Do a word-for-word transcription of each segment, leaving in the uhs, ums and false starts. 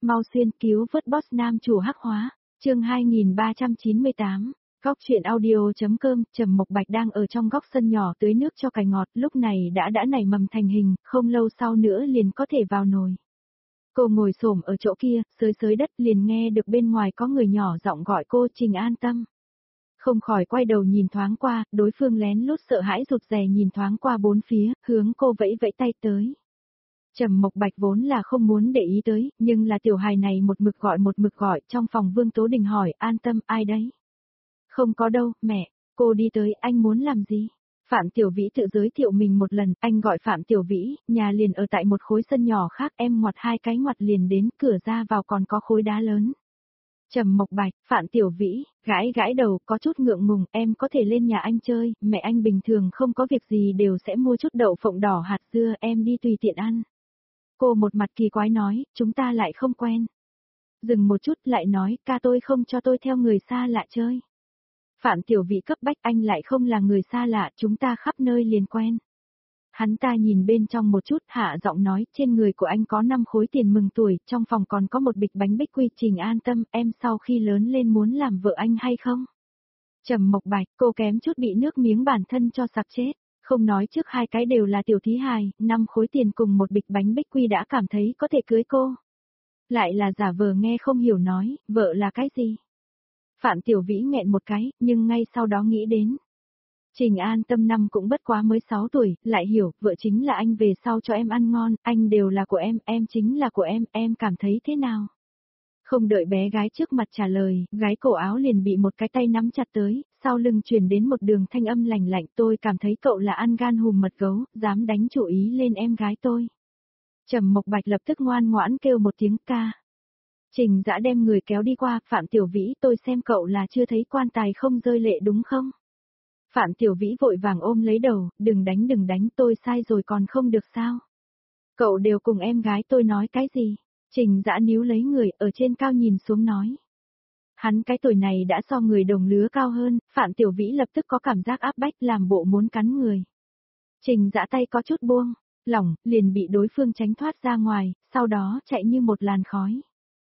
mau xuyên cứu vớt boss nam chủ hắc hóa, chương hai nghìn ba trăm chín mươi tám, góc chuyện audio.com, Trầm Mộc Bạch đang ở trong góc sân nhỏ tưới nước cho cải ngọt, lúc này đã đã nảy mầm thành hình, không lâu sau nữa liền có thể vào nồi. Cô ngồi xổm ở chỗ kia, xới xới đất liền nghe được bên ngoài có người nhỏ giọng gọi cô Trình An Tâm. Không khỏi quay đầu nhìn thoáng qua, đối phương lén lút sợ hãi rụt rè nhìn thoáng qua bốn phía, hướng cô vẫy vẫy tay tới. Trầm Mộc Bạch vốn là không muốn để ý tới, nhưng là tiểu hài này một mực gọi một mực gọi, trong phòng Vương Tố Đình hỏi, An Tâm, ai đấy? Không có đâu, mẹ, cô đi tới, anh muốn làm gì? Phạm Tiểu Vĩ tự giới thiệu mình một lần, anh gọi Phạm Tiểu Vĩ, nhà liền ở tại một khối sân nhỏ khác, em ngoặt hai cái ngoặt liền đến, cửa ra vào còn có khối đá lớn. Trầm Mộc Bạch, Phạm Tiểu Vĩ, gãi gãi đầu, có chút ngượng ngùng, em có thể lên nhà anh chơi, mẹ anh bình thường không có việc gì đều sẽ mua chút đậu phộng đỏ hạt dưa, em đi tùy tiện ăn. Cô một mặt kỳ quái nói, chúng ta lại không quen. Dừng một chút lại nói, ca tôi không cho tôi theo người xa lạ chơi. Phạm Tiểu Vĩ cấp bách, anh lại không là người xa lạ, chúng ta khắp nơi liền quen. Hắn ta nhìn bên trong một chút, hạ giọng nói, trên người của anh có năm khối tiền mừng tuổi, trong phòng còn có một bịch bánh bích quy. Trình An Tâm, em sau khi lớn lên muốn làm vợ anh hay không? Trầm Mộc Bạch, cô kém chút bị nước miếng bản thân cho sặc chết. Không nói trước hai cái đều là tiểu thí hài, năm khối tiền cùng một bịch bánh bích quy đã cảm thấy có thể cưới cô. Lại là giả vờ nghe không hiểu nói, vợ là cái gì? Phạm Tiểu Vĩ nghẹn một cái, nhưng ngay sau đó nghĩ đến. Trình An Tâm năm cũng bất quá mới sáu tuổi, lại hiểu, vợ chính là anh về sau cho em ăn ngon, anh đều là của em, em chính là của em, em cảm thấy thế nào? Không đợi bé gái trước mặt trả lời, gái cổ áo liền bị một cái tay nắm chặt tới, sau lưng truyền đến một đường thanh âm lành lạnh, tôi cảm thấy cậu là ăn gan hùm mật gấu, dám đánh chủ ý lên em gái tôi. Trầm Mộc Bạch lập tức ngoan ngoãn kêu một tiếng ca. Trình Dã đem người kéo đi qua, Phạm Tiểu Vĩ, tôi xem cậu là chưa thấy quan tài không rơi lệ đúng không? Phạm Tiểu Vĩ vội vàng ôm lấy đầu, đừng đánh đừng đánh, tôi sai rồi còn không được sao? Cậu đều cùng em gái tôi nói cái gì? Trình Dã níu lấy người, ở trên cao nhìn xuống nói. Hắn cái tuổi này đã so người đồng lứa cao hơn, Phạm Tiểu Vĩ lập tức có cảm giác áp bách làm bộ muốn cắn người. Trình Dã tay có chút buông, lỏng, liền bị đối phương tránh thoát ra ngoài, sau đó chạy như một làn khói.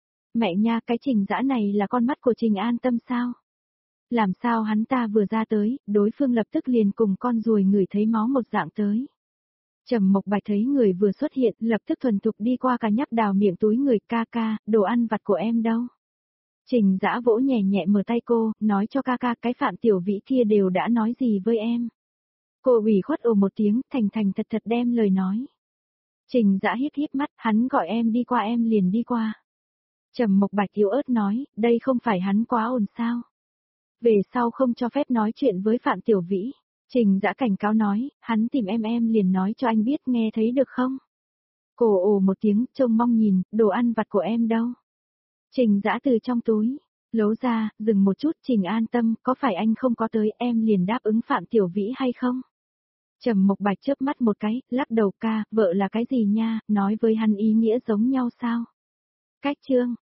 Mẹ nha, cái Trình Dã này là con mắt của Trình An Tâm sao? Làm sao hắn ta vừa ra tới, đối phương lập tức liền cùng con ruồi ngửi thấy máu một dạng tới. Trầm Mộc Bạch thấy người vừa xuất hiện, lập tức thuần thục đi qua cả nhắc đào miệng túi người, ca ca, đồ ăn vặt của em đâu? Trình Dã vỗ nhẹ nhẹ mở tay cô, nói cho ca ca, cái Phạm Tiểu Vĩ kia đều đã nói gì với em? Cô ủy khuất ồ một tiếng, thành thành thật thật đem lời nói. Trình Dã híp híp mắt, hắn gọi em đi qua em liền đi qua. Trầm Mộc Bạch yếu ớt nói, đây không phải hắn quá ồn sao? Về sau không cho phép nói chuyện với Phạm Tiểu Vĩ. Trình Dã cảnh cáo nói, hắn tìm em em liền nói cho anh biết, nghe thấy được không? Cô ồ một tiếng, trông mong nhìn, đồ ăn vặt của em đâu? Trình Dã từ trong túi, lấu ra, dừng một chút, Trình An Tâm, có phải anh không có tới em liền đáp ứng Phạm Tiểu Vĩ hay không? Trầm Mộc Bạch chớp mắt một cái, lắc đầu, ca, vợ là cái gì nha, nói với hắn ý nghĩa giống nhau sao? Cách chương.